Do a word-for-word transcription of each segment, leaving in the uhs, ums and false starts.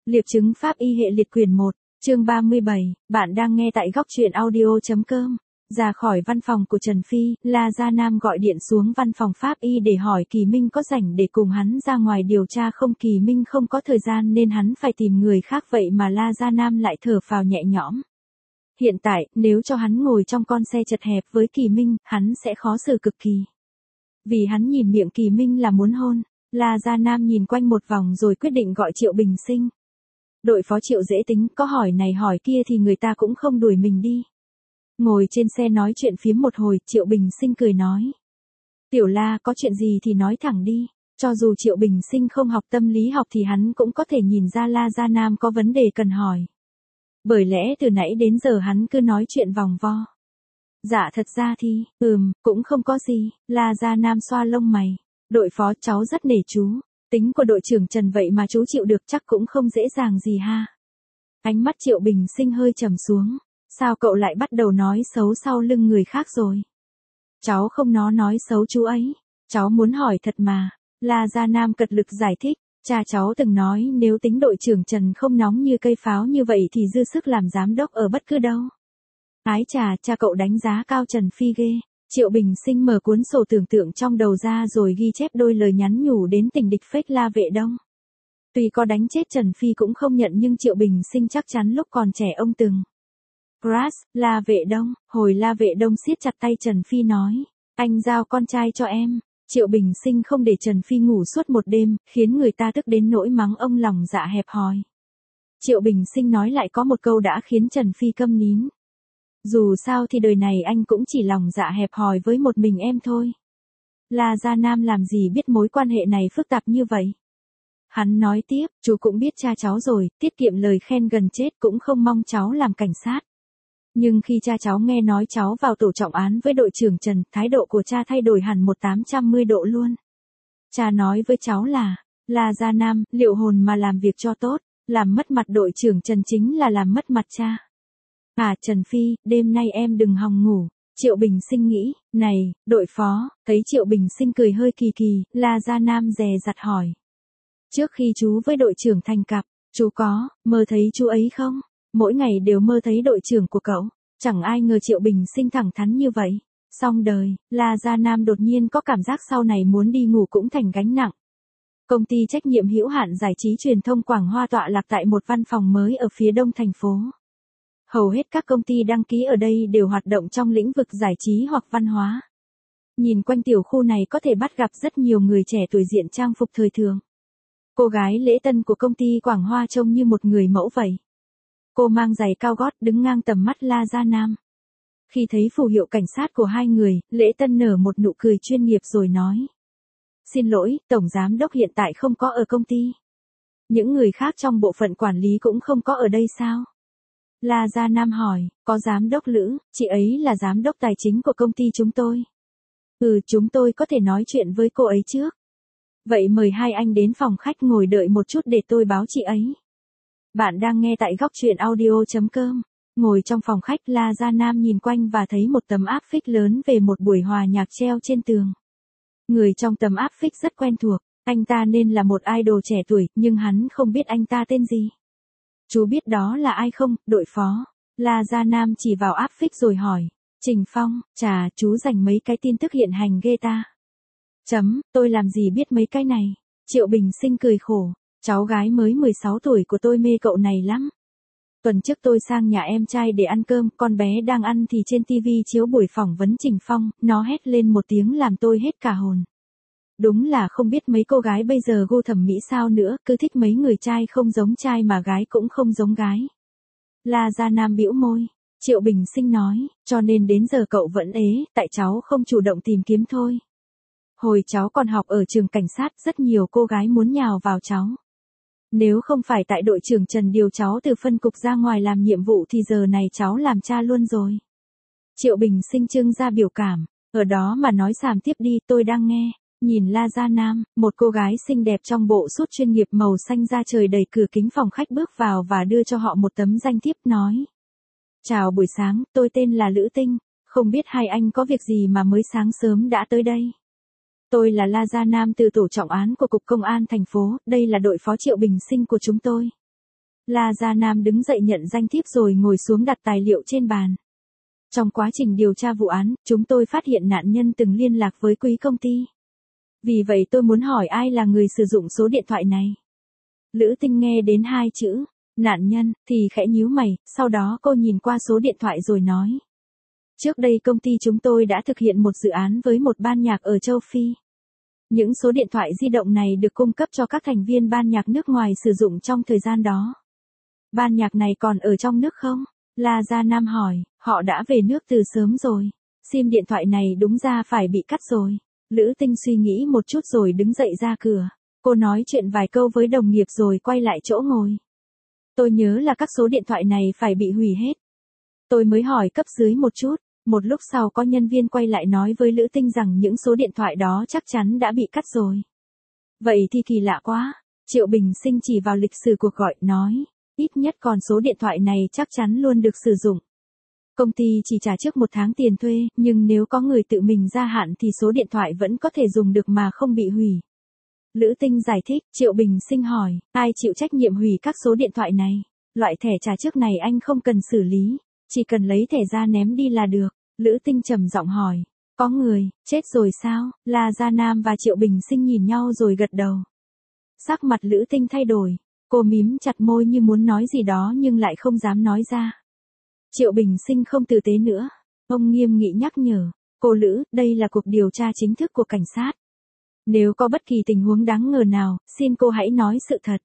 Liệp chứng pháp y hệ liệt quyển một, chương ba mươi bảy, bạn đang nghe tại góc truyện audio.com. Ra khỏi văn phòng của Trần Phi, La Gia Nam gọi điện xuống văn phòng pháp y để hỏi Kỳ Minh có rảnh để cùng hắn ra ngoài điều tra không. Kỳ Minh không có thời gian nên hắn phải tìm người khác, vậy mà La Gia Nam lại thở phào nhẹ nhõm. Hiện tại, nếu cho hắn ngồi trong con xe chật hẹp với Kỳ Minh, hắn sẽ khó xử cực kỳ. Vì hắn nhìn miệng Kỳ Minh là muốn hôn. La Gia Nam nhìn quanh một vòng rồi quyết định gọi Triệu Bình Sinh. Đội phó Triệu dễ tính, có hỏi này hỏi kia thì người ta cũng không đuổi mình đi. Ngồi trên xe nói chuyện phiếm một hồi, Triệu Bình Sinh cười nói. Tiểu La, có chuyện gì thì nói thẳng đi. Cho dù Triệu Bình Sinh không học tâm lý học thì hắn cũng có thể nhìn ra La Gia Nam có vấn đề cần hỏi. Bởi lẽ từ nãy đến giờ hắn cứ nói chuyện vòng vo. Dạ thật ra thì, ừm, cũng không có gì. La Gia Nam xoa lông mày. Đội phó, cháu rất nể chú. Tính của đội trưởng Trần vậy mà chú chịu được chắc cũng không dễ dàng gì ha. Ánh mắt Triệu Bình Sinh hơi trầm xuống. Sao cậu lại bắt đầu nói xấu sau lưng người khác rồi? Cháu không nó nói xấu chú ấy. Cháu muốn hỏi thật mà. La Gia Nam cật lực giải thích. Cha cháu từng nói nếu tính đội trưởng Trần không nóng như cây pháo như vậy thì dư sức làm giám đốc ở bất cứ đâu. Ái chà, cha cậu đánh giá cao Trần Phi ghê. Triệu Bình Sinh mở cuốn sổ tưởng tượng trong đầu ra rồi ghi chép đôi lời nhắn nhủ đến tình địch phết La Vệ Đông. Tuy có đánh chết Trần Phi cũng không nhận nhưng Triệu Bình Sinh chắc chắn lúc còn trẻ ông từng. Crush, La Vệ Đông, hồi La Vệ Đông siết chặt tay Trần Phi nói, anh giao con trai cho em. Triệu Bình Sinh không để Trần Phi ngủ suốt một đêm, khiến người ta tức đến nỗi mắng ông lòng dạ hẹp hòi. Triệu Bình Sinh nói lại có một câu đã khiến Trần Phi câm nín. Dù sao thì đời này anh cũng chỉ lòng dạ hẹp hòi với một mình em thôi. La Gia Nam làm gì biết mối quan hệ này phức tạp như vậy. Hắn nói tiếp, chú cũng biết cha cháu rồi, tiết kiệm lời khen gần chết cũng không mong cháu làm cảnh sát. Nhưng khi cha cháu nghe nói cháu vào tổ trọng án với đội trưởng Trần, thái độ của cha thay đổi hẳn một tám trăm mươi độ luôn. Cha nói với cháu là, La Gia Nam, liệu hồn mà làm việc cho tốt, làm mất mặt đội trưởng Trần chính là làm mất mặt cha. À Trần Phi, đêm nay em đừng hòng ngủ. Triệu Bình Sinh nghĩ, này, đội phó, thấy Triệu Bình Sinh cười hơi kỳ kỳ, La Gia Nam dè dặt hỏi. Trước khi chú với đội trưởng thành cặp, chú có, mơ thấy chú ấy không? Mỗi ngày đều mơ thấy đội trưởng của cậu. Chẳng ai ngờ Triệu Bình Sinh thẳng thắn như vậy. Xong đời, La Gia Nam đột nhiên có cảm giác sau này muốn đi ngủ cũng thành gánh nặng. Công ty trách nhiệm hữu hạn giải trí truyền thông Quảng Hoa tọa lạc tại một văn phòng mới ở phía đông thành phố. Hầu hết các công ty đăng ký ở đây đều hoạt động trong lĩnh vực giải trí hoặc văn hóa. Nhìn quanh tiểu khu này có thể bắt gặp rất nhiều người trẻ tuổi diện trang phục thời thượng. Cô gái lễ tân của công ty Quảng Hoa trông như một người mẫu vậy. Cô mang giày cao gót đứng ngang tầm mắt La Gia Nam. Khi thấy phù hiệu cảnh sát của hai người, lễ tân nở một nụ cười chuyên nghiệp rồi nói. Xin lỗi, Tổng Giám Đốc hiện tại không có ở công ty. Những người khác trong bộ phận quản lý cũng không có ở đây sao? La Gia Nam hỏi, có Giám Đốc Lữ, chị ấy là Giám Đốc Tài chính của công ty chúng tôi. Ừ, chúng tôi có thể nói chuyện với cô ấy trước. Vậy mời hai anh đến phòng khách ngồi đợi một chút để tôi báo chị ấy. Bạn đang nghe tại góc truyện audio.com. Ngồi trong phòng khách, La Gia Nam nhìn quanh và thấy một tấm áp phích lớn về một buổi hòa nhạc treo trên tường. Người trong tấm áp phích rất quen thuộc, anh ta nên là một idol trẻ tuổi, nhưng hắn không biết anh ta tên gì. Chú biết đó là ai không, đội phó? La Gia Nam chỉ vào áp phích rồi hỏi. Trình Phong, chà, chú dành mấy cái tin tức hiện hành ghê ta. Chấm, tôi làm gì biết mấy cái này. Triệu Bình Sinh cười khổ. Cháu gái mới mười sáu tuổi của tôi mê cậu này lắm. Tuần trước tôi sang nhà em trai để ăn cơm, con bé đang ăn thì trên tivi chiếu buổi phỏng vấn Trình Phong, nó hét lên một tiếng làm tôi hết cả hồn. Đúng là không biết mấy cô gái bây giờ gu thẩm mỹ sao nữa, cứ thích mấy người trai không giống trai mà gái cũng không giống gái. La Gia Nam bĩu môi. Triệu Bình Sinh nói, cho nên đến giờ cậu vẫn ế, tại cháu không chủ động tìm kiếm thôi. Hồi cháu còn học ở trường cảnh sát, rất nhiều cô gái muốn nhào vào cháu. Nếu không phải tại đội trưởng Trần điều cháu từ phân cục ra ngoài làm nhiệm vụ thì giờ này cháu làm cha luôn rồi. Triệu Bình Sinh trưng ra biểu cảm, ở đó mà nói xàm tiếp đi, tôi đang nghe. Nhìn La Gia Nam, một cô gái xinh đẹp trong bộ sút chuyên nghiệp màu xanh da trời đẩy cửa kính phòng khách bước vào và đưa cho họ một tấm danh thiếp nói. Chào buổi sáng, tôi tên là Lữ Tinh, không biết hai anh có việc gì mà mới sáng sớm đã tới đây. Tôi là La Gia Nam từ tổ trọng án của Cục Công an thành phố, đây là đội phó Triệu Bình Sinh của chúng tôi. La Gia Nam đứng dậy nhận danh thiếp rồi ngồi xuống đặt tài liệu trên bàn. Trong quá trình điều tra vụ án, chúng tôi phát hiện nạn nhân từng liên lạc với quý công ty. Vì vậy tôi muốn hỏi ai là người sử dụng số điện thoại này. Lữ Tinh nghe đến hai chữ, nạn nhân, thì khẽ nhíu mày, sau đó cô nhìn qua số điện thoại rồi nói. Trước đây công ty chúng tôi đã thực hiện một dự án với một ban nhạc ở châu Phi. Những số điện thoại di động này được cung cấp cho các thành viên ban nhạc nước ngoài sử dụng trong thời gian đó. Ban nhạc này còn ở trong nước không? La Gia Nam hỏi, họ đã về nước từ sớm rồi. Sim điện thoại này đúng ra phải bị cắt rồi. Lữ Tinh suy nghĩ một chút rồi đứng dậy ra cửa. Cô nói chuyện vài câu với đồng nghiệp rồi quay lại chỗ ngồi. Tôi nhớ là các số điện thoại này phải bị hủy hết. Tôi mới hỏi cấp dưới một chút. Một lúc sau có nhân viên quay lại nói với Lữ Tinh rằng những số điện thoại đó chắc chắn đã bị cắt rồi. Vậy thì kỳ lạ quá. Triệu Bình Sinh chỉ vào lịch sử cuộc gọi, nói. Ít nhất còn số điện thoại này chắc chắn luôn được sử dụng. Công ty chỉ trả trước một tháng tiền thuê, nhưng nếu có người tự mình gia hạn thì số điện thoại vẫn có thể dùng được mà không bị hủy. Lữ Tinh giải thích, Triệu Bình Sinh hỏi, ai chịu trách nhiệm hủy các số điện thoại này? Loại thẻ trả trước này anh không cần xử lý, chỉ cần lấy thẻ ra ném đi là được. Lữ Tinh trầm giọng hỏi, có người, chết rồi sao? La Gia Nam và Triệu Bình Sinh nhìn nhau rồi gật đầu. Sắc mặt Lữ Tinh thay đổi, cô mím chặt môi như muốn nói gì đó nhưng lại không dám nói ra. Triệu Bình Sinh không tử tế nữa, ông nghiêm nghị nhắc nhở, cô Lữ, đây là cuộc điều tra chính thức của cảnh sát. Nếu có bất kỳ tình huống đáng ngờ nào, xin cô hãy nói sự thật.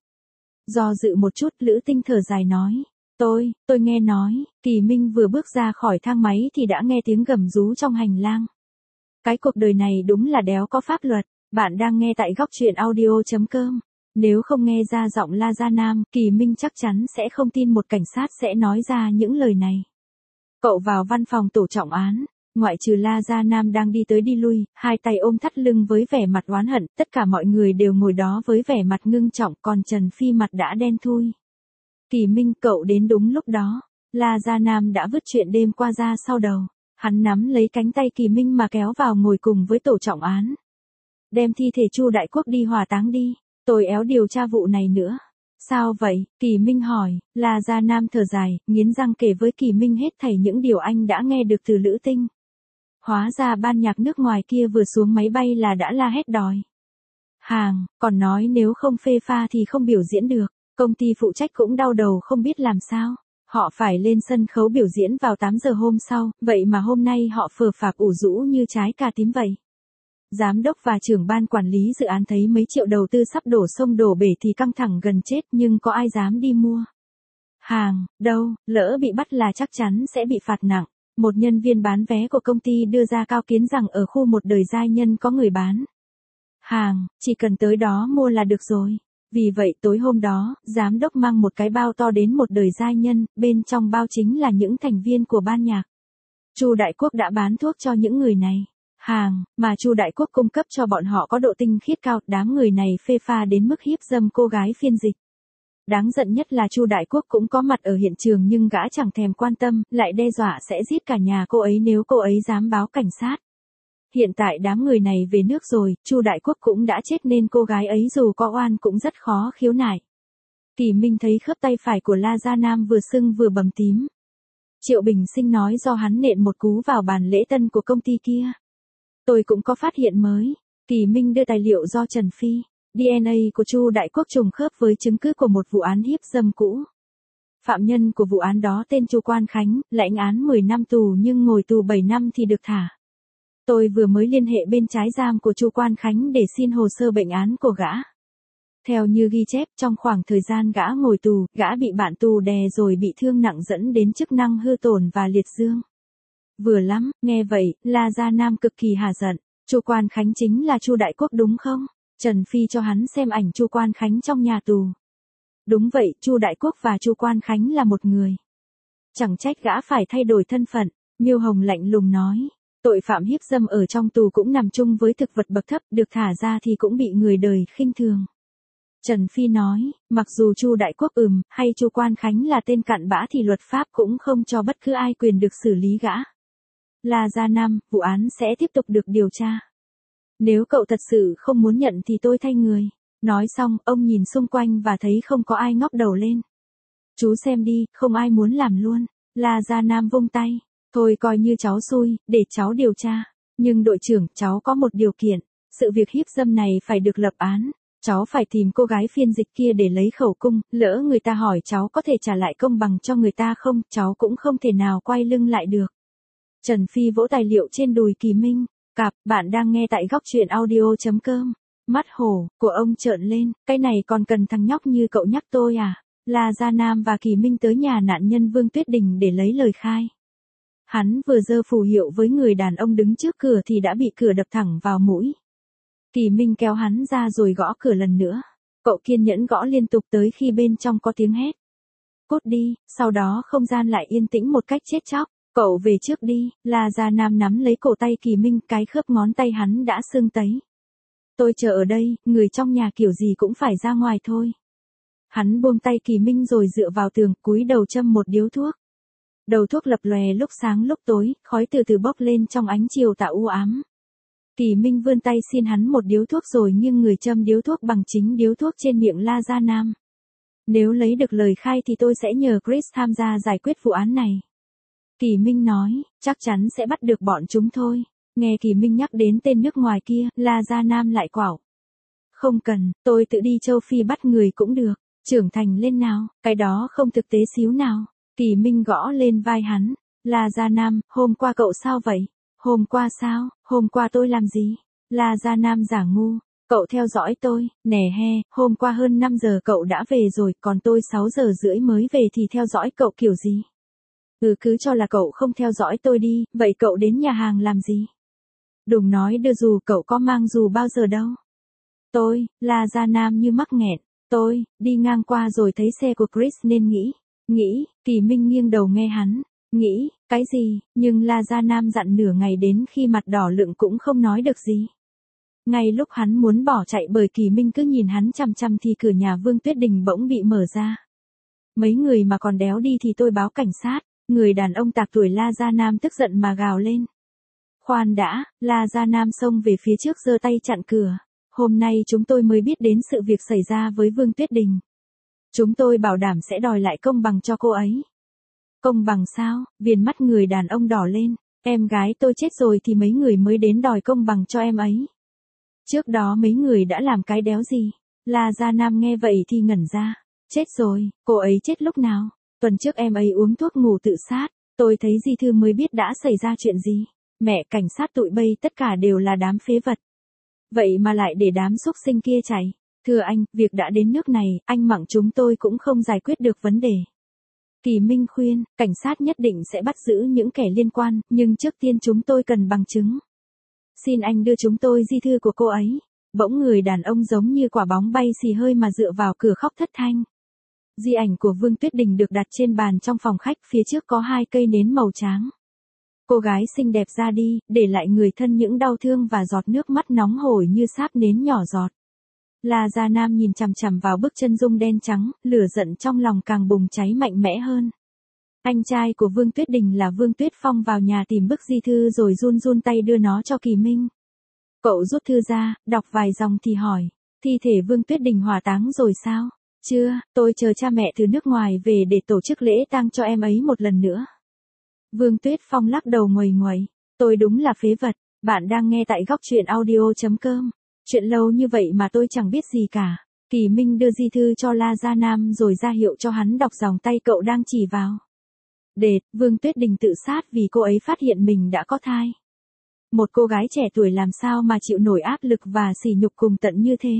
Do dự một chút, Lữ Tinh thở dài nói. Tôi, tôi nghe nói, Kỳ Minh vừa bước ra khỏi thang máy thì đã nghe tiếng gầm rú trong hành lang. Cái cuộc đời này đúng là đéo có pháp luật. Bạn đang nghe tại góc truyện audio chấm com. Nếu không nghe ra giọng La Gia Nam, Kỳ Minh chắc chắn sẽ không tin một cảnh sát sẽ nói ra những lời này. Cậu vào văn phòng tổ trọng án. Ngoại trừ La Gia Nam đang đi tới đi lui, hai tay ôm thắt lưng với vẻ mặt oán hận, tất cả mọi người đều ngồi đó với vẻ mặt ngưng trọng, còn Trần Phi mặt đã đen thui. Kỳ Minh, cậu đến đúng lúc đó. La Gia Nam đã vứt chuyện đêm qua ra sau đầu. Hắn nắm lấy cánh tay Kỳ Minh mà kéo vào ngồi cùng với tổ trọng án. Đem thi thể Chu Đại Quốc đi hỏa táng đi. Tôi éo điều tra vụ này nữa. Sao vậy? Kỳ Minh hỏi. La Gia Nam thở dài, nghiến răng kể với Kỳ Minh hết thảy những điều anh đã nghe được từ Lữ Tinh. Hóa ra ban nhạc nước ngoài kia vừa xuống máy bay là đã la hét đòi hàng, còn nói nếu không phê pha thì không biểu diễn được. Công ty phụ trách cũng đau đầu không biết làm sao. Họ phải lên sân khấu biểu diễn vào tám giờ hôm sau, vậy mà hôm nay họ phờ phạc ủ rũ như trái cà tím vậy. Giám đốc và trưởng ban quản lý dự án thấy mấy triệu đầu tư sắp đổ sông đổ bể thì căng thẳng gần chết, nhưng có ai dám đi mua hàng đâu, lỡ bị bắt là chắc chắn sẽ bị phạt nặng. Một nhân viên bán vé của công ty đưa ra cao kiến rằng ở khu một đời giai nhân có người bán hàng, chỉ cần tới đó mua là được rồi. Vì vậy tối hôm đó, giám đốc mang một cái bao to đến một đời giai nhân, bên trong bao chính là những thành viên của ban nhạc. Chu Đại Quốc đã bán thuốc cho những người này. Hàng, mà Chu Đại Quốc cung cấp cho bọn họ có độ tinh khiết cao, đám người này phê pha đến mức hiếp dâm cô gái phiên dịch. Đáng giận nhất là Chu Đại Quốc cũng có mặt ở hiện trường nhưng gã chẳng thèm quan tâm, lại đe dọa sẽ giết cả nhà cô ấy nếu cô ấy dám báo cảnh sát. Hiện tại đám người này về nước rồi, Chu Đại Quốc cũng đã chết nên cô gái ấy dù có oan cũng rất khó khiếu nại. Kỳ Minh thấy khớp tay phải của La Gia Nam vừa sưng vừa bầm tím. Triệu Bình Sinh nói do hắn nện một cú vào bàn lễ tân của công ty kia. Tôi cũng có phát hiện mới. Kỳ Minh đưa tài liệu do Trần Phi. đê en a của Chu Đại Quốc trùng khớp với chứng cứ của một vụ án hiếp dâm cũ. Phạm nhân của vụ án đó tên Chu Quan Khánh, lãnh án mười năm tù nhưng ngồi tù bảy năm thì được thả. Tôi vừa mới liên hệ bên trái giam của Chu Quan Khánh để xin hồ sơ bệnh án của gã. Theo như ghi chép, trong khoảng thời gian gã ngồi tù, gã bị bạn tù đè rồi bị thương nặng dẫn đến chức năng hư tổn và liệt dương. Vừa lắm, nghe vậy, La Gia Nam cực kỳ hả giận. Chu Quan Khánh chính là Chu Đại Quốc đúng không? Trần Phi cho hắn xem ảnh Chu Quan Khánh trong nhà tù. Đúng vậy, Chu Đại Quốc và Chu Quan Khánh là một người. Chẳng trách gã phải thay đổi thân phận. Miêu Hồng lạnh lùng nói. Tội phạm hiếp dâm ở trong tù cũng nằm chung với thực vật bậc thấp, được thả ra thì cũng bị người đời khinh thường. Trần Phi nói, mặc dù Chu Đại Quốc ừm, hay Chu Quan Khánh là tên cặn bã thì luật pháp cũng không cho bất cứ ai quyền được xử lý gã. La Gia Nam, vụ án sẽ tiếp tục được điều tra. Nếu cậu thật sự không muốn nhận thì tôi thay người. Nói xong, ông nhìn xung quanh và thấy không có ai ngóc đầu lên. Chú xem đi, không ai muốn làm luôn. La Gia Nam vung tay. Thôi coi như cháu xui, để cháu điều tra. Nhưng đội trưởng, cháu có một điều kiện. Sự việc hiếp dâm này phải được lập án. Cháu phải tìm cô gái phiên dịch kia để lấy khẩu cung. Lỡ người ta hỏi cháu có thể trả lại công bằng cho người ta không, cháu cũng không thể nào quay lưng lại được. Trần Phi vỗ tài liệu trên đùi Kỳ Minh. Cặp, bạn đang nghe tại góc truyện audio.com. Mắt hổ của ông trợn lên, cái này còn cần thằng nhóc như cậu nhắc tôi à? La Gia Nam và Kỳ Minh tới nhà nạn nhân Vương Tuyết Đình để lấy lời khai. Hắn vừa giơ phù hiệu với người đàn ông đứng trước cửa thì đã bị cửa đập thẳng vào mũi. Kỳ Minh kéo hắn ra rồi gõ cửa lần nữa. Cậu kiên nhẫn gõ liên tục tới khi bên trong có tiếng hét. Cút đi, sau đó không gian lại yên tĩnh một cách chết chóc. Cậu về trước đi, La Gia Nam nắm lấy cổ tay Kỳ Minh, cái khớp ngón tay hắn đã sưng tấy. Tôi chờ ở đây, người trong nhà kiểu gì cũng phải ra ngoài thôi. Hắn buông tay Kỳ Minh rồi dựa vào tường, cúi đầu châm một điếu thuốc. Đầu thuốc lập lòe lúc sáng lúc tối, khói từ từ bốc lên trong ánh chiều tà u ám. Kỳ Minh vươn tay xin hắn một điếu thuốc rồi nghiêng người châm điếu thuốc bằng chính điếu thuốc trên miệng La Gia Nam. Nếu lấy được lời khai thì tôi sẽ nhờ Chris tham gia giải quyết vụ án này. Kỳ Minh nói, chắc chắn sẽ bắt được bọn chúng thôi. Nghe Kỳ Minh nhắc đến tên nước ngoài kia, La Gia Nam lại quảo. Không cần, tôi tự đi châu Phi bắt người cũng được. Trưởng thành lên nào, cái đó không thực tế xíu nào. Kỳ Minh gõ lên vai hắn. La Gia Nam, hôm qua cậu sao vậy? Hôm qua sao? Hôm qua tôi làm gì? La Gia Nam giả ngu. Cậu theo dõi tôi, nè he, hôm qua hơn năm giờ cậu đã về rồi, còn tôi sáu giờ rưỡi mới về thì theo dõi cậu kiểu gì? Ừ, cứ cho là cậu không theo dõi tôi đi, vậy cậu đến nhà hàng làm gì? Đừng nói đưa dù, cậu có mang dù bao giờ đâu. Tôi, La Gia Nam như mắc nghẹn. Tôi, đi ngang qua rồi thấy xe của Chris nên nghĩ. Nghĩ, Kỳ Minh nghiêng đầu nghe hắn. Nghĩ, cái gì, nhưng La Gia Nam dặn nửa ngày đến khi mặt đỏ lựng cũng không nói được gì. Ngay lúc hắn muốn bỏ chạy bởi Kỳ Minh cứ nhìn hắn chằm chằm thì cửa nhà Vương Tuyết Đình bỗng bị mở ra. Mấy người mà còn đéo đi thì tôi báo cảnh sát. Người đàn ông tạc tuổi La Gia Nam tức giận mà gào lên. Khoan đã, La Gia Nam xông về phía trước giơ tay chặn cửa. Hôm nay chúng tôi mới biết đến sự việc xảy ra với Vương Tuyết Đình. Chúng tôi bảo đảm sẽ đòi lại công bằng cho cô ấy. Công bằng sao? Viền mắt người đàn ông đỏ lên. Em gái tôi chết rồi thì mấy người mới đến đòi công bằng cho em ấy. Trước đó mấy người đã làm cái đéo gì? La Gia Nam nghe vậy thì ngẩn ra. Chết rồi, cô ấy chết lúc nào? Tuần trước em ấy uống thuốc ngủ tự sát. Tôi thấy Di Thư mới biết đã xảy ra chuyện gì. Mẹ, cảnh sát tụi bây tất cả đều là đám phế vật. Vậy mà lại để đám xúc sinh kia chạy. Thưa anh, việc đã đến nước này, anh Mặng chúng tôi cũng không giải quyết được vấn đề. Kỳ Minh khuyên, cảnh sát nhất định sẽ bắt giữ những kẻ liên quan, nhưng trước tiên chúng tôi cần bằng chứng. Xin anh đưa chúng tôi di thư của cô ấy. Bỗng người đàn ông giống như quả bóng bay xì hơi mà dựa vào cửa khóc thất thanh. Di ảnh của Vương Tuyết Đình được đặt trên bàn trong phòng khách, phía trước có hai cây nến màu trắng. Cô gái xinh đẹp ra đi, để lại người thân những đau thương và giọt nước mắt nóng hổi như sáp nến nhỏ giọt. La Gia Nam nhìn chằm chằm vào bức chân dung đen trắng, lửa giận trong lòng càng bùng cháy mạnh mẽ hơn. Anh trai của Vương Tuyết Đình là Vương Tuyết Phong vào nhà tìm bức di thư rồi run run tay đưa nó cho Kỳ Minh. Cậu rút thư ra, đọc vài dòng thì hỏi, thi thể Vương Tuyết Đình hỏa táng rồi sao? Chưa, tôi chờ cha mẹ từ nước ngoài về để tổ chức lễ tang cho em ấy một lần nữa. Vương Tuyết Phong lắc đầu nguầy nguầy, tôi đúng là phế vật. Bạn đang nghe tại góc truyện audio.com. Chuyện lâu như vậy mà tôi chẳng biết gì cả. Kỳ Minh đưa di thư cho La Gia Nam rồi ra hiệu cho hắn đọc dòng tay cậu đang chỉ vào. Đệt, Vương Tuyết Đình tự sát vì cô ấy phát hiện mình đã có thai. Một cô gái trẻ tuổi làm sao mà chịu nổi áp lực và sỉ nhục cùng tận như thế.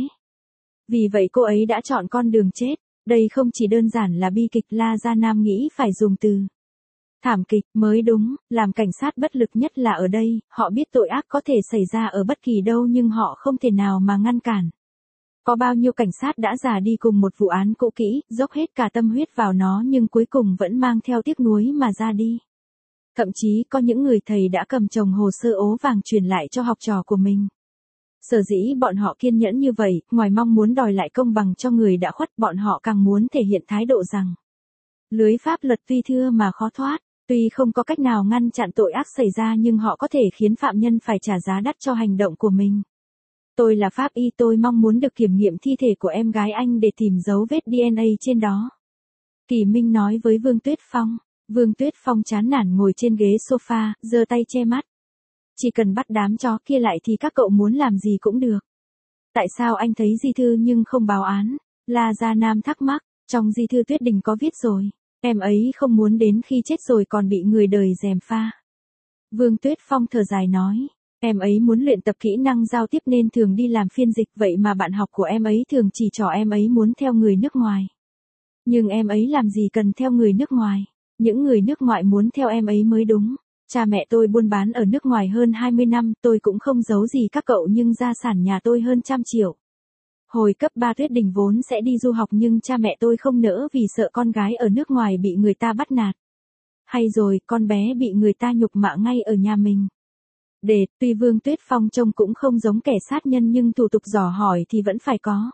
Vì vậy cô ấy đã chọn con đường chết. Đây không chỉ đơn giản là bi kịch, La Gia Nam nghĩ phải dùng từ thảm kịch mới đúng. Làm cảnh sát bất lực nhất là ở đây, họ biết tội ác có thể xảy ra ở bất kỳ đâu nhưng họ không thể nào mà ngăn cản. Có bao nhiêu cảnh sát đã già đi cùng một vụ án cũ kỹ, dốc hết cả tâm huyết vào nó nhưng cuối cùng vẫn mang theo tiếc nuối mà ra đi. Thậm chí có những người thầy đã cầm chồng hồ sơ ố vàng truyền lại cho học trò của mình. Sở dĩ bọn họ kiên nhẫn như vậy, ngoài mong muốn đòi lại công bằng cho người đã khuất, bọn họ càng muốn thể hiện thái độ rằng lưới pháp luật tuy thưa mà khó thoát. Tuy không có cách nào ngăn chặn tội ác xảy ra nhưng họ có thể khiến phạm nhân phải trả giá đắt cho hành động của mình. Tôi là pháp y, tôi mong muốn được kiểm nghiệm thi thể của em gái anh để tìm dấu vết đê en a trên đó. Kỳ Minh nói với Vương Tuyết Phong. Vương Tuyết Phong chán nản ngồi trên ghế sofa, giơ tay che mắt. Chỉ cần bắt đám chó kia lại thì các cậu muốn làm gì cũng được. Tại sao anh thấy di thư nhưng không báo án? La Gia Nam thắc mắc, trong di thư Tuyết Đình có viết rồi. Em ấy không muốn đến khi chết rồi còn bị người đời gièm pha. Vương Tuyết Phong thở dài nói. Em ấy muốn luyện tập kỹ năng giao tiếp nên thường đi làm phiên dịch, vậy mà bạn học của em ấy thường chỉ trỏ em ấy muốn theo người nước ngoài. Nhưng em ấy làm gì cần theo người nước ngoài. Những người nước ngoài muốn theo em ấy mới đúng. Cha mẹ tôi buôn bán ở nước ngoài hơn hai mươi năm, tôi cũng không giấu gì các cậu nhưng gia sản nhà tôi hơn trăm triệu. Hồi cấp ba Tuyết Đình vốn sẽ đi du học nhưng cha mẹ tôi không nỡ vì sợ con gái ở nước ngoài bị người ta bắt nạt. Hay rồi, con bé bị người ta nhục mạ ngay ở nhà mình. Để, tuy Vương Tuyết Phong trông cũng không giống kẻ sát nhân nhưng thủ tục dò hỏi thì vẫn phải có.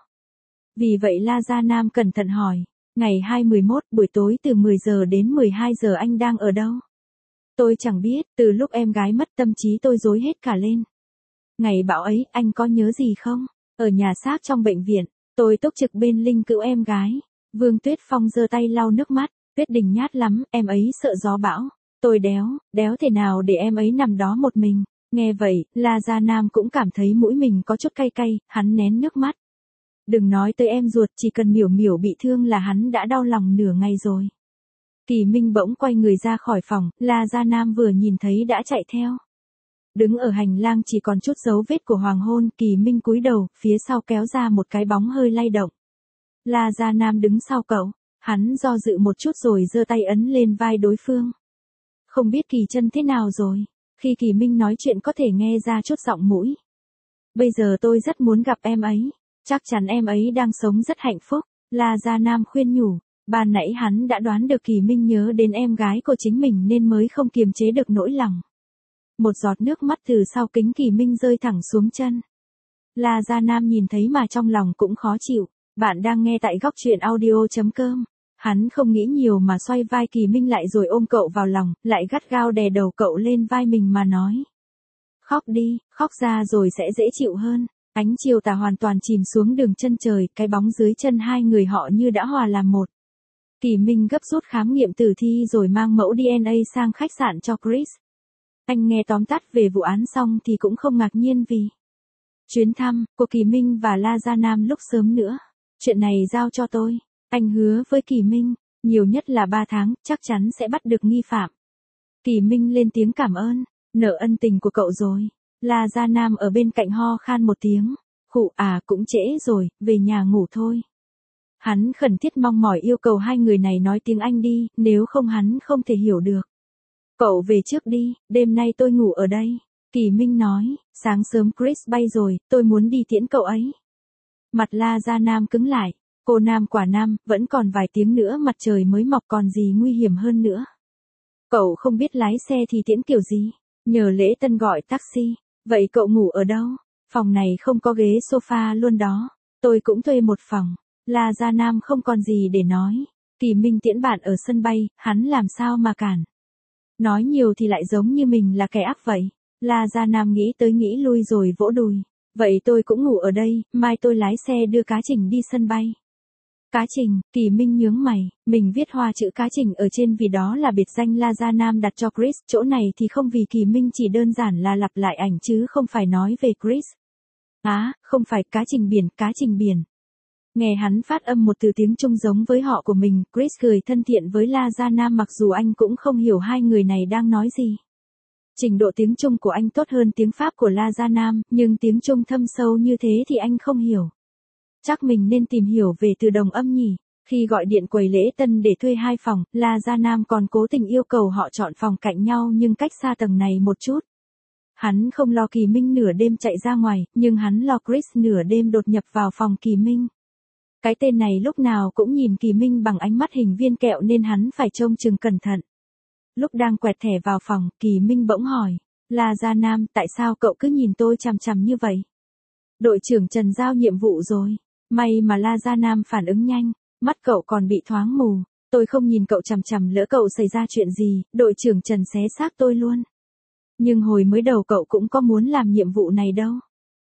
Vì vậy La Gia Nam cẩn thận hỏi, ngày hai mươi mốt buổi tối từ mười giờ đến mười hai giờ anh đang ở đâu? Tôi chẳng biết, từ lúc em gái mất tâm trí tôi rối hết cả lên. Ngày bão ấy, anh có nhớ gì không? Ở nhà xác trong bệnh viện, tôi túc trực bên linh cữu em gái. Vương Tuyết Phong giơ tay lau nước mắt, Tuyết Đình nhát lắm, em ấy sợ gió bão. Tôi đéo, đéo thể nào để em ấy nằm đó một mình. Nghe vậy, La Gia Nam cũng cảm thấy mũi mình có chút cay cay, hắn nén nước mắt. Đừng nói tới em ruột, chỉ cần Miểu Miểu bị thương là hắn đã đau lòng nửa ngày rồi. Kỳ Minh bỗng quay người ra khỏi phòng, La Gia Nam vừa nhìn thấy đã chạy theo. Đứng ở hành lang chỉ còn chút dấu vết của hoàng hôn, Kỳ Minh cúi đầu, phía sau kéo ra một cái bóng hơi lay động. La Gia Nam đứng sau cậu, hắn do dự một chút rồi giơ tay ấn lên vai đối phương. Không biết Kỳ Chân thế nào rồi? Khi Kỳ Minh nói chuyện có thể nghe ra chút giọng mũi. Bây giờ tôi rất muốn gặp em ấy, chắc chắn em ấy đang sống rất hạnh phúc, La Gia Nam khuyên nhủ. Ban nãy hắn đã đoán được Kỳ Minh nhớ đến em gái của chính mình nên mới không kiềm chế được nỗi lòng. Một giọt nước mắt từ sau kính Kỳ Minh rơi thẳng xuống chân. La Gia Nam nhìn thấy mà trong lòng cũng khó chịu. Bạn đang nghe tại góc truyện audio chấm com. Hắn không nghĩ nhiều mà xoay vai Kỳ Minh lại rồi ôm cậu vào lòng, lại gắt gao đè đầu cậu lên vai mình mà nói. Khóc đi, khóc ra rồi sẽ dễ chịu hơn. Ánh chiều tà hoàn toàn chìm xuống đường chân trời, cái bóng dưới chân hai người họ như đã hòa làm một. Kỳ Minh gấp rút khám nghiệm tử thi rồi mang mẫu đê en a sang khách sạn cho Chris. Anh nghe tóm tắt về vụ án xong thì cũng không ngạc nhiên vì chuyến thăm của Kỳ Minh và La Gia Nam lúc sớm nữa. Chuyện này giao cho tôi. Anh hứa với Kỳ Minh, nhiều nhất là ba tháng, chắc chắn sẽ bắt được nghi phạm. Kỳ Minh lên tiếng cảm ơn, nợ ân tình của cậu rồi. La Gia Nam ở bên cạnh ho khan một tiếng. Khụ à cũng trễ rồi, về nhà ngủ thôi. Hắn khẩn thiết mong mỏi yêu cầu hai người này nói tiếng Anh đi, nếu không hắn không thể hiểu được. Cậu về trước đi, đêm nay tôi ngủ ở đây. Kỳ Minh nói, sáng sớm Chris bay rồi, tôi muốn đi tiễn cậu ấy. Mặt La Gia Nam cứng lại, cô nam quả nam, vẫn còn vài tiếng nữa mặt trời mới mọc còn gì nguy hiểm hơn nữa. Cậu không biết lái xe thì tiễn kiểu gì, nhờ Lễ Tân gọi taxi, vậy cậu ngủ ở đâu? Phòng này không có ghế sofa luôn đó, tôi cũng thuê một phòng. La Gia Nam không còn gì để nói. Kỳ Minh tiễn bạn ở sân bay, hắn làm sao mà cản. Nói nhiều thì lại giống như mình là kẻ ác vậy. La Gia Nam nghĩ tới nghĩ lui rồi vỗ đùi. Vậy tôi cũng ngủ ở đây, mai tôi lái xe đưa Cá Trình đi sân bay. Cá Trình, Kỳ Minh nhướng mày, mình viết hoa chữ Cá Trình ở trên vì đó là biệt danh La Gia Nam đặt cho Chris, chỗ này thì không vì Kỳ Minh chỉ đơn giản là lặp lại ảnh chứ không phải nói về Chris. Á, à, không phải Cá Trình biển, Cá Trình biển. Nghe hắn phát âm một từ tiếng Trung giống với họ của mình, Chris cười thân thiện với La Gia Nam mặc dù anh cũng không hiểu hai người này đang nói gì. Trình độ tiếng Trung của anh tốt hơn tiếng Pháp của La Gia Nam, nhưng tiếng Trung thâm sâu như thế thì anh không hiểu. Chắc mình nên tìm hiểu về từ đồng âm nhỉ. Khi gọi điện quầy Lễ Tân để thuê hai phòng, La Gia Nam còn cố tình yêu cầu họ chọn phòng cạnh nhau nhưng cách xa tầng này một chút. Hắn không lo Kỳ Minh nửa đêm chạy ra ngoài, nhưng hắn lo Chris nửa đêm đột nhập vào phòng Kỳ Minh. Cái tên này lúc nào cũng nhìn Kỳ Minh bằng ánh mắt hình viên kẹo nên hắn phải trông chừng cẩn thận. Lúc đang quẹt thẻ vào phòng, Kỳ Minh bỗng hỏi, La Gia Nam, tại sao cậu cứ nhìn tôi chằm chằm như vậy? Đội trưởng Trần giao nhiệm vụ rồi. May mà La Gia Nam phản ứng nhanh, mắt cậu còn bị thoáng mù. Tôi không nhìn cậu chằm chằm lỡ cậu xảy ra chuyện gì, đội trưởng Trần xé xác tôi luôn. Nhưng hồi mới đầu cậu cũng có muốn làm nhiệm vụ này đâu.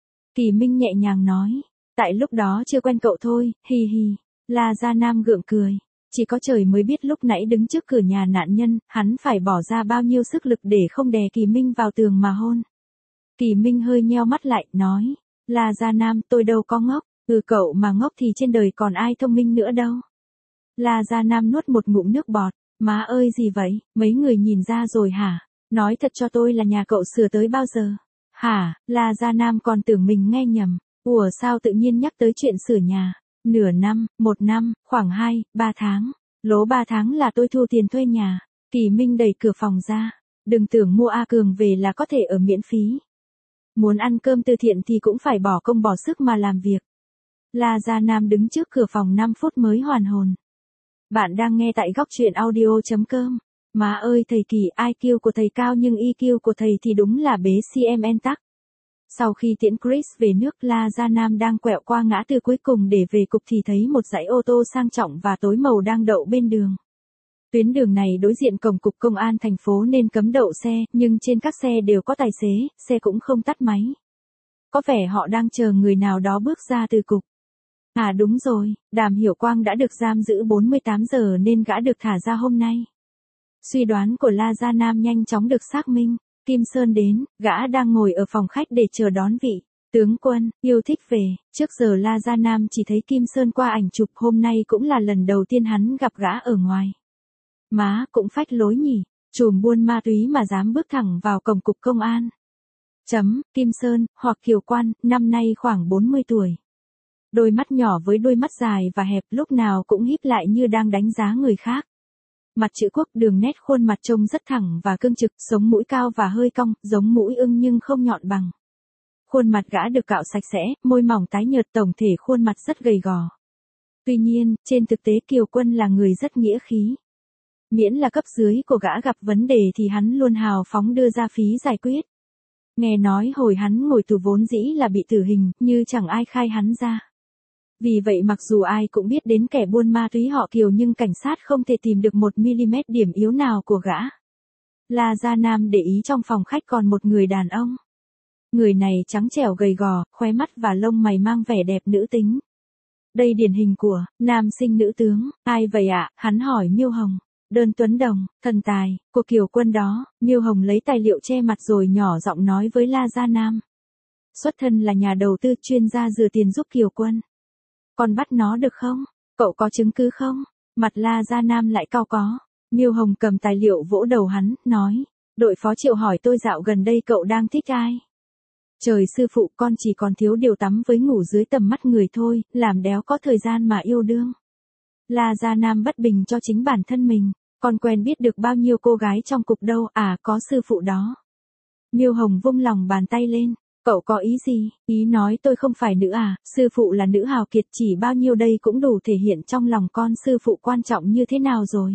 Kỳ Minh nhẹ nhàng nói, tại lúc đó chưa quen cậu thôi, hi hi. La Gia Nam gượng cười. Chỉ có trời mới biết lúc nãy đứng trước cửa nhà nạn nhân, hắn phải bỏ ra bao nhiêu sức lực để không đè Kỳ Minh vào tường mà hôn. Kỳ Minh hơi nheo mắt lại, nói, La Gia Nam, tôi đâu có ngốc, ừ cậu mà ngốc thì trên đời còn ai thông minh nữa đâu. La Gia Nam nuốt một ngụm nước bọt, má ơi gì vậy, mấy người nhìn ra rồi hả? Nói thật cho tôi là nhà cậu sửa tới bao giờ? Hả, La Gia Nam còn tưởng mình nghe nhầm, ủa sao tự nhiên nhắc tới chuyện sửa nhà? Nửa năm, một năm, khoảng hai, ba tháng. Lố ba tháng là tôi thu tiền thuê nhà. Kỳ Minh đẩy cửa phòng ra. Đừng tưởng mua A Cường về là có thể ở miễn phí. Muốn ăn cơm từ thiện thì cũng phải bỏ công bỏ sức mà làm việc. La Gia Nam đứng trước cửa phòng năm phút mới hoàn hồn. Bạn đang nghe tại góc truyện audio.com. Má ơi thầy Kỳ, i kiu của thầy cao nhưng i kiu của thầy thì đúng là bế xê em en tắc. Sau khi tiễn Chris về nước, La Gia Nam đang quẹo qua ngã tư cuối cùng để về cục thì thấy một dãy ô tô sang trọng và tối màu đang đậu bên đường. Tuyến đường này đối diện cổng cục công an thành phố nên cấm đậu xe, nhưng trên các xe đều có tài xế, xe cũng không tắt máy. Có vẻ họ đang chờ người nào đó bước ra từ cục. À đúng rồi, Đàm Hiểu Quang đã được giam giữ bốn mươi tám giờ nên gã được thả ra hôm nay. Suy đoán của La Gia Nam nhanh chóng được xác minh. Kim Sơn đến, gã đang ngồi ở phòng khách để chờ đón vị tướng quân yêu thích về. Trước giờ La Gia Nam chỉ thấy Kim Sơn qua ảnh chụp, hôm nay cũng là lần đầu tiên hắn gặp gã ở ngoài. Má cũng phách lối nhỉ, trùm buôn ma túy mà dám bước thẳng vào cổng cục công an. Chấm, Kim Sơn, hoặc Kiều Quan, năm nay khoảng bốn mươi tuổi. Đôi mắt nhỏ với đôi mắt dài và hẹp, lúc nào cũng híp lại như đang đánh giá người khác. Mặt chữ quốc, đường nét khuôn mặt trông rất thẳng và cương trực, sống mũi cao và hơi cong, giống mũi ưng nhưng không nhọn bằng. Khuôn mặt gã được cạo sạch sẽ, môi mỏng tái nhợt, tổng thể khuôn mặt rất gầy gò. Tuy nhiên, trên thực tế Kiều Quân là người rất nghĩa khí. Miễn là cấp dưới của gã gặp vấn đề thì hắn luôn hào phóng đưa ra phí giải quyết. Nghe nói hồi hắn ngồi tù vốn dĩ là bị tử hình, như chẳng ai khai hắn ra. Vì vậy mặc dù ai cũng biết đến kẻ buôn ma túy họ Kiều nhưng cảnh sát không thể tìm được một mi-li-mét điểm yếu nào của gã. La Gia Nam để ý trong phòng khách còn một người đàn ông. Người này trắng trẻo gầy gò, khóe mắt và lông mày mang vẻ đẹp nữ tính. Đây điển hình của nam sinh nữ tướng. Ai vậy ạ? Hắn hỏi Miêu Hồng. Đơn Tuấn Đồng, thần tài của Kiều Quân đó. Miêu Hồng lấy tài liệu che mặt rồi nhỏ giọng nói với La Gia Nam. Xuất thân là nhà đầu tư, chuyên gia rửa tiền giúp Kiều Quân. Còn bắt nó được không? Cậu có chứng cứ không? Mặt La Gia Nam lại cau có. Miêu Hồng cầm tài liệu vỗ đầu hắn, nói. Đội phó Triệu hỏi tôi dạo gần đây cậu đang thích ai? Trời sư phụ, con chỉ còn thiếu điều tắm với ngủ dưới tầm mắt người thôi, làm đéo có thời gian mà yêu đương. La Gia Nam bất bình cho chính bản thân mình. Con quen biết được bao nhiêu cô gái trong cục đâu, à có sư phụ đó. Miêu Hồng vung lòng bàn tay lên. Cậu có ý gì? Ý nói tôi không phải nữ à, sư phụ là nữ hào kiệt, chỉ bao nhiêu đây cũng đủ thể hiện trong lòng con sư phụ quan trọng như thế nào rồi.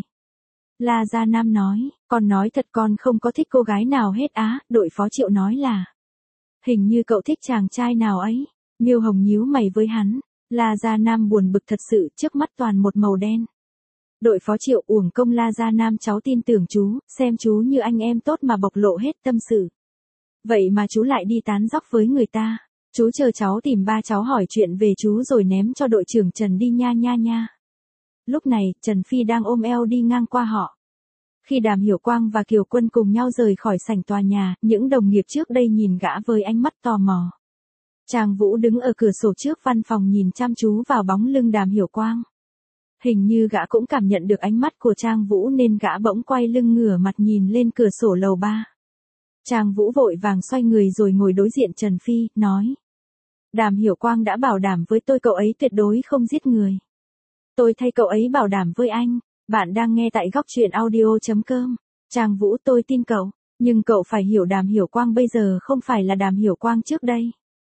La Gia Nam nói, con nói thật con không có thích cô gái nào hết á, đội phó Triệu nói là. Hình như cậu thích chàng trai nào ấy. Miêu Hồng nhíu mày với hắn. La Gia Nam buồn bực thật sự, trước mắt toàn một màu đen. Đội phó Triệu, uổng công La Gia Nam, cháu tin tưởng chú, xem chú như anh em tốt mà bộc lộ hết tâm sự. Vậy mà chú lại đi tán dóc với người ta. Chú chờ cháu tìm ba cháu hỏi chuyện về chú rồi ném cho đội trưởng Trần đi nha nha nha. Lúc này, Trần Phi đang ôm eo đi ngang qua họ. Khi Đàm Hiểu Quang và Kiều Quân cùng nhau rời khỏi sảnh tòa nhà, những đồng nghiệp trước đây nhìn gã với ánh mắt tò mò. Trang Vũ đứng ở cửa sổ trước văn phòng nhìn chăm chú vào bóng lưng Đàm Hiểu Quang. Hình như gã cũng cảm nhận được ánh mắt của Trang Vũ nên gã bỗng quay lưng ngửa mặt nhìn lên cửa sổ lầu ba. Trang Vũ vội vàng xoay người rồi ngồi đối diện Trần Phi, nói. Đàm Hiểu Quang đã bảo đảm với tôi cậu ấy tuyệt đối không giết người. Tôi thay cậu ấy bảo đảm với anh. Bạn đang nghe tại góc truyện audio.com. Trang Vũ, tôi tin cậu, nhưng cậu phải hiểu Đàm Hiểu Quang bây giờ không phải là Đàm Hiểu Quang trước đây.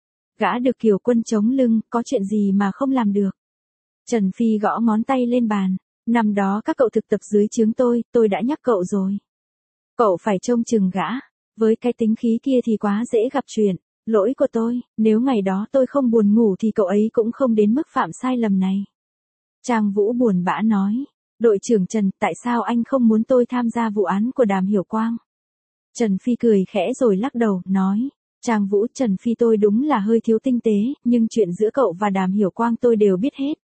Gã được Kiều Quân chống lưng, có chuyện gì mà không làm được. Trần Phi gõ ngón tay lên bàn. Năm đó các cậu thực tập dưới trướng tôi, tôi đã nhắc cậu rồi. Cậu phải trông chừng gã. Với cái tính khí kia thì quá dễ gặp chuyện. Lỗi của tôi, nếu ngày đó tôi không buồn ngủ thì cậu ấy cũng không đến mức phạm sai lầm này. Trang Vũ buồn bã nói. Đội trưởng Trần, tại sao anh không muốn tôi tham gia vụ án của Đàm Hiểu Quang? Trần Phi cười khẽ rồi lắc đầu, nói. Trang Vũ, Trần Phi tôi đúng là hơi thiếu tinh tế, nhưng chuyện giữa cậu và Đàm Hiểu Quang tôi đều biết hết.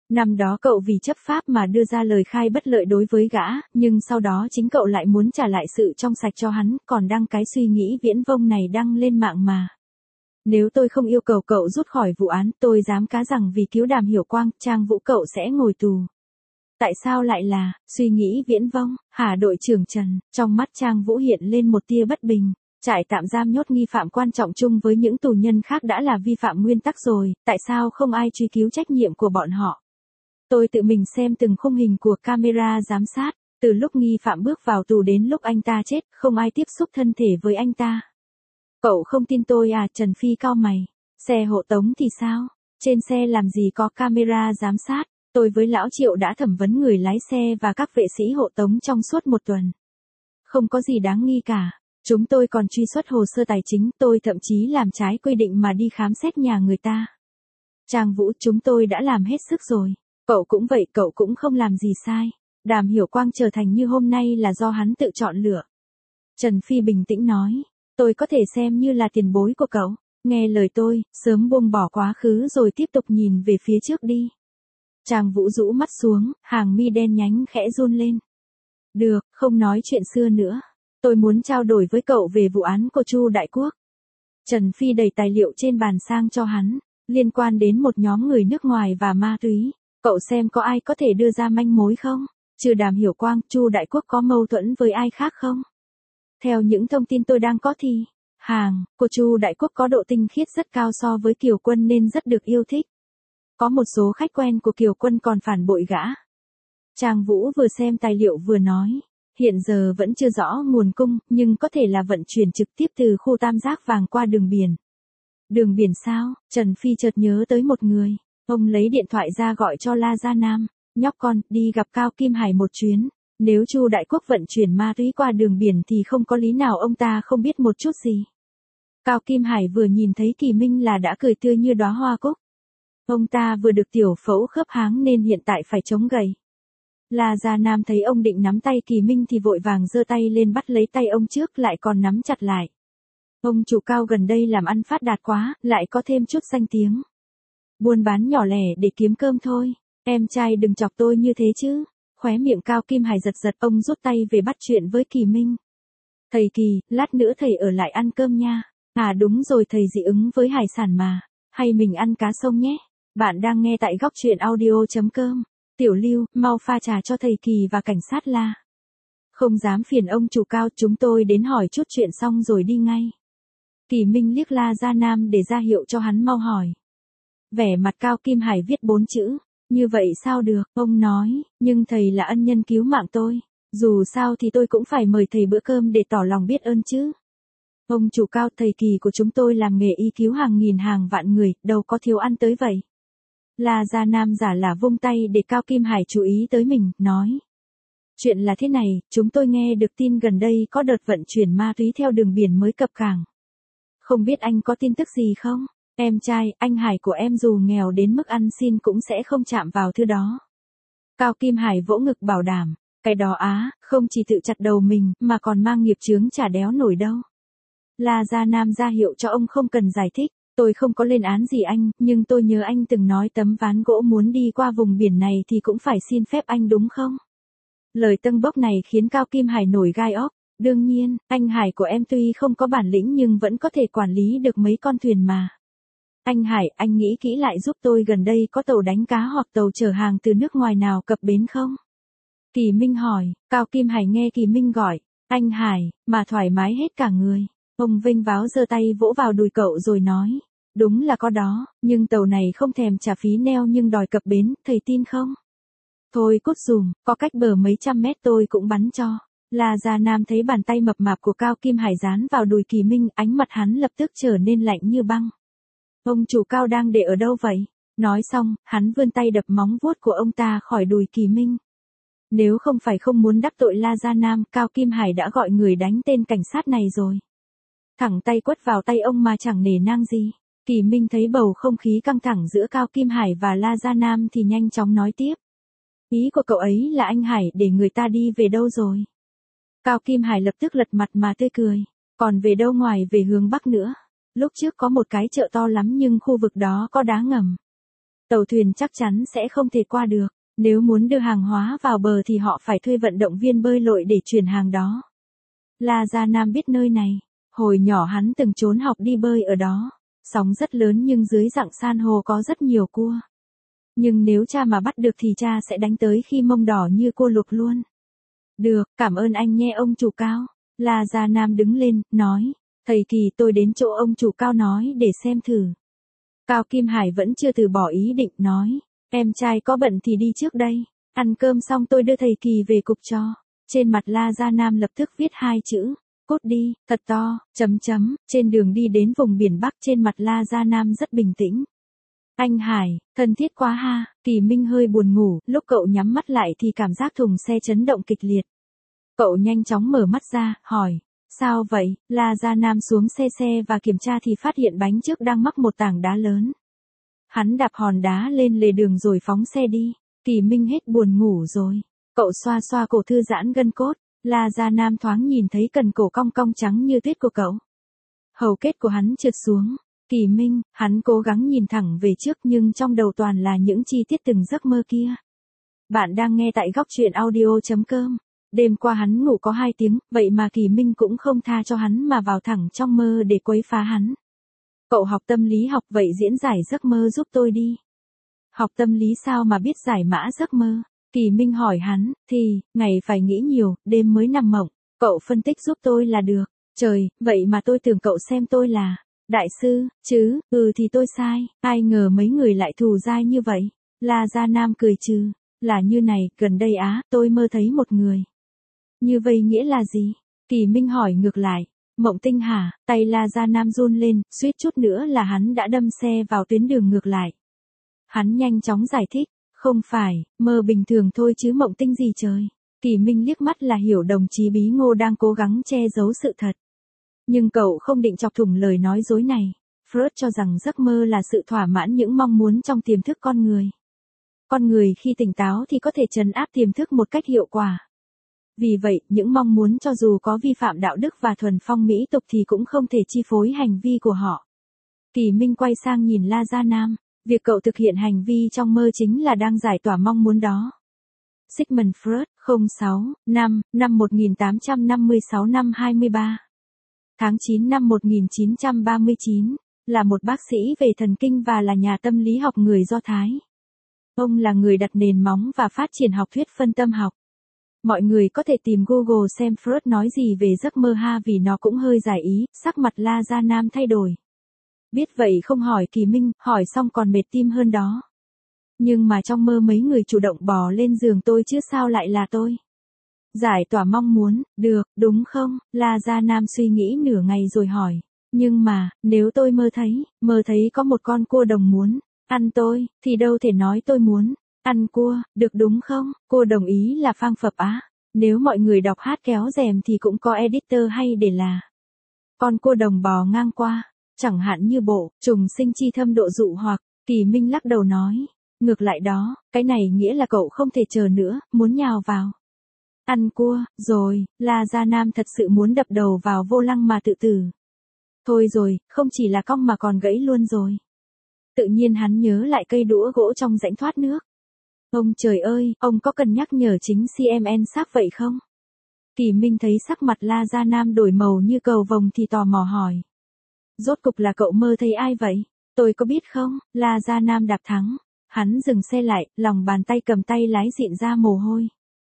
Năm đó cậu vì chấp pháp mà đưa ra lời khai bất lợi đối với gã, nhưng sau đó chính cậu lại muốn trả lại sự trong sạch cho hắn, còn đăng cái suy nghĩ viễn vông này đăng lên mạng mà. Nếu tôi không yêu cầu cậu rút khỏi vụ án, tôi dám cá rằng vì cứu Đàm Hiểu Quang, Trang Vũ cậu sẽ ngồi tù. Tại sao lại là, suy nghĩ viễn vông, hả đội trưởng Trần, trong mắt Trang Vũ hiện lên một tia bất bình. Trại tạm giam nhốt nghi phạm quan trọng chung với những tù nhân khác đã là vi phạm nguyên tắc rồi, tại sao không ai truy cứu trách nhiệm của bọn họ? Tôi tự mình xem từng khung hình của camera giám sát, từ lúc nghi phạm bước vào tù đến lúc anh ta chết, không ai tiếp xúc thân thể với anh ta. Cậu không tin tôi à? Trần Phi cau mày. Xe hộ tống thì sao? Trên xe làm gì có camera giám sát? Tôi với Lão Triệu đã thẩm vấn người lái xe và các vệ sĩ hộ tống trong suốt một tuần. Không có gì đáng nghi cả. Chúng tôi còn truy xuất hồ sơ tài chính, tôi thậm chí làm trái quy định mà đi khám xét nhà người ta. Trang Vũ, chúng tôi đã làm hết sức rồi. Cậu cũng vậy, cậu cũng không làm gì sai. Đàm Hiểu Quang trở thành như hôm nay là do hắn tự chọn lựa. Trần Phi bình tĩnh nói, tôi có thể xem như là tiền bối của cậu. Nghe lời tôi, sớm buông bỏ quá khứ rồi tiếp tục nhìn về phía trước đi. Trang Vũ rũ mắt xuống, hàng mi đen nhánh khẽ run lên. Được, không nói chuyện xưa nữa. Tôi muốn trao đổi với cậu về vụ án của Chu Đại Quốc. Trần Phi đẩy tài liệu trên bàn sang cho hắn, liên quan đến một nhóm người nước ngoài và ma túy. Cậu xem có ai có thể đưa ra manh mối không? Trừ Đàm Hiểu Quang, Chu Đại Quốc có mâu thuẫn với ai khác không? Theo những thông tin tôi đang có thì, hàng của Chu Đại Quốc có độ tinh khiết rất cao so với Kiều Quân nên rất được yêu thích. Có một số khách quen của Kiều Quân còn phản bội gã. Trang Vũ vừa xem tài liệu vừa nói. Hiện giờ vẫn chưa rõ nguồn cung, nhưng có thể là vận chuyển trực tiếp từ khu tam giác vàng qua đường biển. Đường biển sao? Trần Phi chợt nhớ tới một người. Ông lấy điện thoại ra gọi cho La Gia Nam. Nhóc con, đi gặp Cao Kim Hải một chuyến. Nếu Chu Đại Quốc vận chuyển ma túy qua đường biển thì không có lý nào ông ta không biết một chút gì. Cao Kim Hải vừa nhìn thấy Kỳ Minh là đã cười tươi như đóa hoa cúc. Ông ta vừa được tiểu phẫu khớp háng nên hiện tại phải chống gầy. La Gia Nam thấy ông định nắm tay Kỳ Minh thì vội vàng giơ tay lên bắt lấy tay ông trước lại còn nắm chặt lại. Ông chủ Cao gần đây làm ăn phát đạt quá, lại có thêm chút danh tiếng. Buôn bán nhỏ lẻ để kiếm cơm thôi, em trai đừng chọc tôi như thế chứ. Khóe miệng Cao Kim Hải giật giật, ông rút tay về bắt chuyện với Kỳ Minh. Thầy Kỳ, lát nữa thầy ở lại ăn cơm nha. À đúng rồi, thầy dị ứng với hải sản mà. Hay mình ăn cá sông nhé. Bạn đang nghe tại góc truyện audio chấm com. Tiểu Lưu, mau pha trà cho thầy Kỳ và cảnh sát La. Không dám phiền ông chủ Cao, chúng tôi đến hỏi chút chuyện xong rồi đi ngay. Kỳ Minh liếc La Gia Nam để ra hiệu cho hắn mau hỏi. Vẻ mặt Cao Kim Hải viết bốn chữ. Như vậy sao được, ông nói, nhưng thầy là ân nhân cứu mạng tôi. Dù sao thì tôi cũng phải mời thầy bữa cơm để tỏ lòng biết ơn chứ. Ông chủ Cao, thầy Kỳ của chúng tôi làm nghề y cứu hàng nghìn hàng vạn người, đâu có thiếu ăn tới vậy. La Gia Nam giả là vung tay để Cao Kim Hải chú ý tới mình, nói. Chuyện là thế này, chúng tôi nghe được tin gần đây có đợt vận chuyển ma túy theo đường biển mới cập cảng. Không biết anh có tin tức gì không? Em trai, anh Hải của em dù nghèo đến mức ăn xin cũng sẽ không chạm vào thứ đó. Cao Kim Hải vỗ ngực bảo đảm, cái đó á, không chỉ tự chặt đầu mình, mà còn mang nghiệp chướng chả đéo nổi đâu. La Gia Nam ra hiệu cho ông không cần giải thích, tôi không có lên án gì anh, nhưng tôi nhớ anh từng nói tấm ván gỗ muốn đi qua vùng biển này thì cũng phải xin phép anh đúng không? Lời tâng bốc này khiến Cao Kim Hải nổi gai óc, đương nhiên, anh Hải của em tuy không có bản lĩnh nhưng vẫn có thể quản lý được mấy con thuyền mà. Anh Hải, anh nghĩ kỹ lại giúp tôi, gần đây có tàu đánh cá hoặc tàu chở hàng từ nước ngoài nào cập bến không? Kỳ Minh hỏi, Cao Kim Hải nghe Kỳ Minh gọi, anh Hải, mà thoải mái hết cả người. Ông vênh váo giơ tay vỗ vào đùi cậu rồi nói, đúng là có đó, nhưng tàu này không thèm trả phí neo nhưng đòi cập bến, thầy tin không? Thôi cút dùm, có cách bờ mấy trăm mét tôi cũng bắn cho. La Gia Nam thấy bàn tay mập mạp của Cao Kim Hải dán vào đùi Kỳ Minh, ánh mặt hắn lập tức trở nên lạnh như băng. Ông chủ Cao đang để ở đâu vậy? Nói xong, hắn vươn tay đập móng vuốt của ông ta khỏi đùi Kỳ Minh. Nếu không phải không muốn đắc tội La Gia Nam, Cao Kim Hải đã gọi người đánh tên cảnh sát này rồi. Thẳng tay quất vào tay ông mà chẳng nể nang gì. Kỳ Minh thấy bầu không khí căng thẳng giữa Cao Kim Hải và La Gia Nam thì nhanh chóng nói tiếp. Ý của cậu ấy là anh Hải để người ta đi về đâu rồi? Cao Kim Hải lập tức lật mặt mà tươi cười. Còn về đâu ngoài về hướng Bắc nữa. Lúc trước có một cái chợ to lắm nhưng khu vực đó có đá ngầm. Tàu thuyền chắc chắn sẽ không thể qua được. Nếu muốn đưa hàng hóa vào bờ thì họ phải thuê vận động viên bơi lội để chuyển hàng đó. La Gia Nam biết nơi này. Hồi nhỏ hắn từng trốn học đi bơi ở đó. Sóng rất lớn nhưng dưới dạng san hô có rất nhiều cua. Nhưng nếu cha mà bắt được thì cha sẽ đánh tới khi mông đỏ như cua luộc luôn. Được, cảm ơn anh nhé ông chủ Cao. La Gia Nam đứng lên, nói. Thầy Kỳ, tôi đến chỗ ông chủ Cao nói để xem thử. Cao Kim Hải vẫn chưa từ bỏ ý định, nói. Em trai có bận thì đi trước đây. Ăn cơm xong tôi đưa thầy Kỳ về cục cho. Trên mặt La Gia Nam lập tức viết hai chữ. Cút đi, thật to, chấm chấm. Trên đường đi đến vùng biển Bắc, trên mặt La Gia Nam rất bình tĩnh. Anh Hải, thân thiết quá ha. Kỳ Minh hơi buồn ngủ, lúc cậu nhắm mắt lại thì cảm giác thùng xe chấn động kịch liệt. Cậu nhanh chóng mở mắt ra, hỏi. Sao vậy? La Gia Nam xuống xe xe và kiểm tra thì phát hiện bánh trước đang mắc một tảng đá lớn. Hắn đạp hòn đá lên lề đường rồi phóng xe đi. Kỳ Minh hết buồn ngủ rồi. Cậu xoa xoa cổ thư giãn gân cốt. La Gia Nam thoáng nhìn thấy cần cổ cong cong trắng như tuyết của cậu. Hầu kết của hắn trượt xuống. Kỳ Minh, hắn cố gắng nhìn thẳng về trước nhưng trong đầu toàn là những chi tiết từng giấc mơ kia. Bạn đang nghe tại góc truyện audio chấm com. Đêm qua hắn ngủ có hai tiếng, vậy mà Kỳ Minh cũng không tha cho hắn mà vào thẳng trong mơ để quấy phá hắn. Cậu học tâm lý học vậy diễn giải giấc mơ giúp tôi đi. Học tâm lý sao mà biết giải mã giấc mơ? Kỳ Minh hỏi hắn, thì, ngày phải nghĩ nhiều, đêm mới nằm mộng. Cậu phân tích giúp tôi là được. Trời, vậy mà tôi tưởng cậu xem tôi là đại sư, chứ, ừ thì tôi sai. Ai ngờ mấy người lại thù dai như vậy. La Gia Nam cười trừ. Là như này, gần đây á, tôi mơ thấy một người. Như vậy nghĩa là gì? Kỳ Minh hỏi ngược lại. Mộng tinh hả? Tay La Gia Nam run lên, suýt chút nữa là hắn đã đâm xe vào tuyến đường ngược lại. Hắn nhanh chóng giải thích. Không phải, mơ bình thường thôi chứ mộng tinh gì trời. Kỳ Minh liếc mắt là hiểu đồng chí Bí Ngô đang cố gắng che giấu sự thật. Nhưng cậu không định chọc thủng lời nói dối này. Freud cho rằng giấc mơ là sự thỏa mãn những mong muốn trong tiềm thức con người. Con người khi tỉnh táo thì có thể trấn áp tiềm thức một cách hiệu quả. Vì vậy, những mong muốn cho dù có vi phạm đạo đức và thuần phong mỹ tục thì cũng không thể chi phối hành vi của họ. Kỳ Minh quay sang nhìn La Gia Nam. Việc cậu thực hiện hành vi trong mơ chính là đang giải tỏa mong muốn đó. Sigmund Freud, không sáu, năm, năm một nghìn tám trăm năm mươi sáu năm hai mươi ba. Tháng chín năm một nghìn chín trăm ba mươi chín, là một bác sĩ về thần kinh và là nhà tâm lý học người Do Thái. Ông là người đặt nền móng và phát triển học thuyết phân tâm học. Mọi người có thể tìm Google xem Freud nói gì về giấc mơ ha vì nó cũng hơi giải ý, sắc mặt La Gia Nam thay đổi. Biết vậy không hỏi Kỳ Minh, hỏi xong còn mệt tim hơn đó. Nhưng mà trong mơ mấy người chủ động bò lên giường tôi chứ sao lại là tôi. Giải tỏa mong muốn, được, đúng không? La Gia Nam suy nghĩ nửa ngày rồi hỏi. Nhưng mà, nếu tôi mơ thấy, mơ thấy có một con cua đồng muốn ăn tôi, thì đâu thể nói tôi muốn ăn cua, được đúng không? Cô đồng ý là phang phập á. Nếu mọi người đọc hát kéo rèm thì cũng có editor hay để là con cua đồng bò ngang qua. Chẳng hạn như bộ, trùng sinh chi thâm độ dụ hoặc, Kỳ Minh lắc đầu nói. Ngược lại đó, cái này nghĩa là cậu không thể chờ nữa, muốn nhào vào ăn cua, rồi, La Gia Nam thật sự muốn đập đầu vào vô lăng mà tự tử. Thôi rồi, không chỉ là cong mà còn gãy luôn rồi. Tự nhiên hắn nhớ lại cây đũa gỗ trong rãnh thoát nước. Ông trời ơi, ông có cần nhắc nhở chính xê em en xác vậy không? Kỳ Minh thấy sắc mặt La Gia Nam đổi màu như cầu vồng thì tò mò hỏi. Rốt cục là cậu mơ thấy ai vậy? Tôi có biết không? La Gia Nam đạp thắng. Hắn dừng xe lại, lòng bàn tay cầm tay lái dịn ra mồ hôi.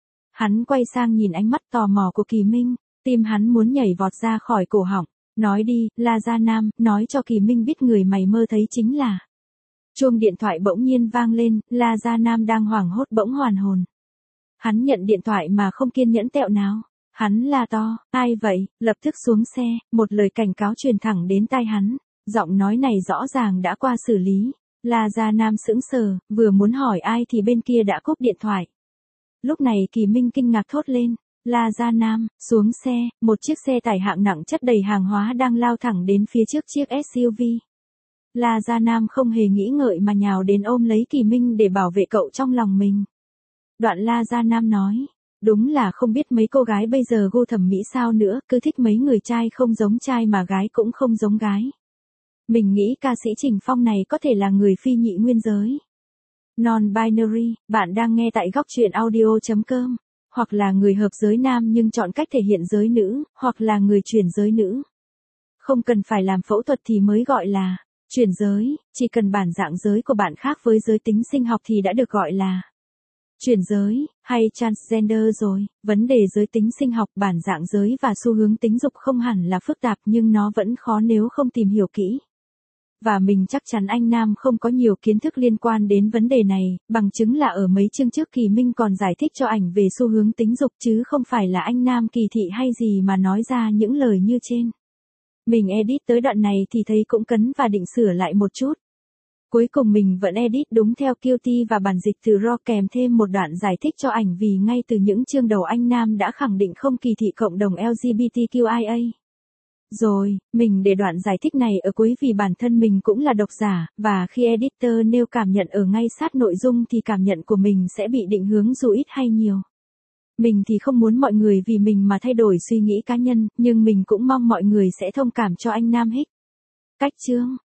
Hắn quay sang nhìn ánh mắt tò mò của Kỳ Minh, tim hắn muốn nhảy vọt ra khỏi cổ họng. Nói đi, La Gia Nam, nói cho Kỳ Minh biết người mày mơ thấy chính là. Chuông điện thoại bỗng nhiên vang lên, La Gia Nam đang hoảng hốt bỗng hoàn hồn. Hắn nhận điện thoại mà không kiên nhẫn tẹo nào. Hắn la to, ai vậy, lập tức xuống xe, một lời cảnh cáo truyền thẳng đến tai hắn. Giọng nói này rõ ràng đã qua xử lý. La Gia Nam sững sờ, vừa muốn hỏi ai thì bên kia đã cúp điện thoại. Lúc này Kỳ Minh kinh ngạc thốt lên. La Gia Nam, xuống xe, một chiếc xe tải hạng nặng chất đầy hàng hóa đang lao thẳng đến phía trước chiếc ét u vê. La Gia Nam không hề nghĩ ngợi mà nhào đến ôm lấy Kỳ Minh để bảo vệ cậu trong lòng mình. Đoạn La Gia Nam nói. Đúng là không biết mấy cô gái bây giờ gu thẩm mỹ sao nữa, cứ thích mấy người trai không giống trai mà gái cũng không giống gái. Mình nghĩ ca sĩ Trình Phong này có thể là người phi nhị nguyên giới. Non-binary, bạn đang nghe tại góc truyện audio chấm com. Hoặc là người hợp giới nam nhưng chọn cách thể hiện giới nữ, hoặc là người chuyển giới nữ. Không cần phải làm phẫu thuật thì mới gọi là chuyển giới, chỉ cần bản dạng giới của bạn khác với giới tính sinh học thì đã được gọi là chuyển giới, hay transgender rồi. Vấn đề giới tính sinh học, bản dạng giới và xu hướng tính dục không hẳn là phức tạp nhưng nó vẫn khó nếu không tìm hiểu kỹ. Và mình chắc chắn anh Nam không có nhiều kiến thức liên quan đến vấn đề này, bằng chứng là ở mấy chương trước Kỳ Minh còn giải thích cho ảnh về xu hướng tính dục chứ không phải là anh Nam kỳ thị hay gì mà nói ra những lời như trên. Mình edit tới đoạn này thì thấy cũng cấn và định sửa lại một chút. Cuối cùng mình vẫn edit đúng theo Q T và bản dịch từ R A W kèm thêm một đoạn giải thích cho ảnh vì ngay từ những chương đầu anh Nam đã khẳng định không kỳ thị cộng đồng L G B T Q I A. Rồi, mình để đoạn giải thích này ở cuối vì bản thân mình cũng là độc giả, và khi editor nêu cảm nhận ở ngay sát nội dung thì cảm nhận của mình sẽ bị định hướng dù ít hay nhiều. Mình thì không muốn mọi người vì mình mà thay đổi suy nghĩ cá nhân, nhưng mình cũng mong mọi người sẽ thông cảm cho anh Nam Hích. Cách chương